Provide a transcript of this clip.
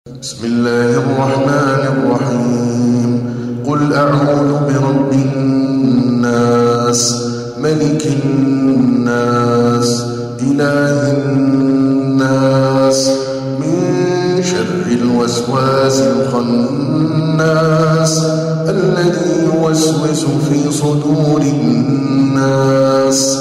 بسم الله الرحمن الرحيم. قل أعوذ برب الناس ملك الناس إله الناس من شر الوسواس الخناس الذي يوسوس في صدور الناس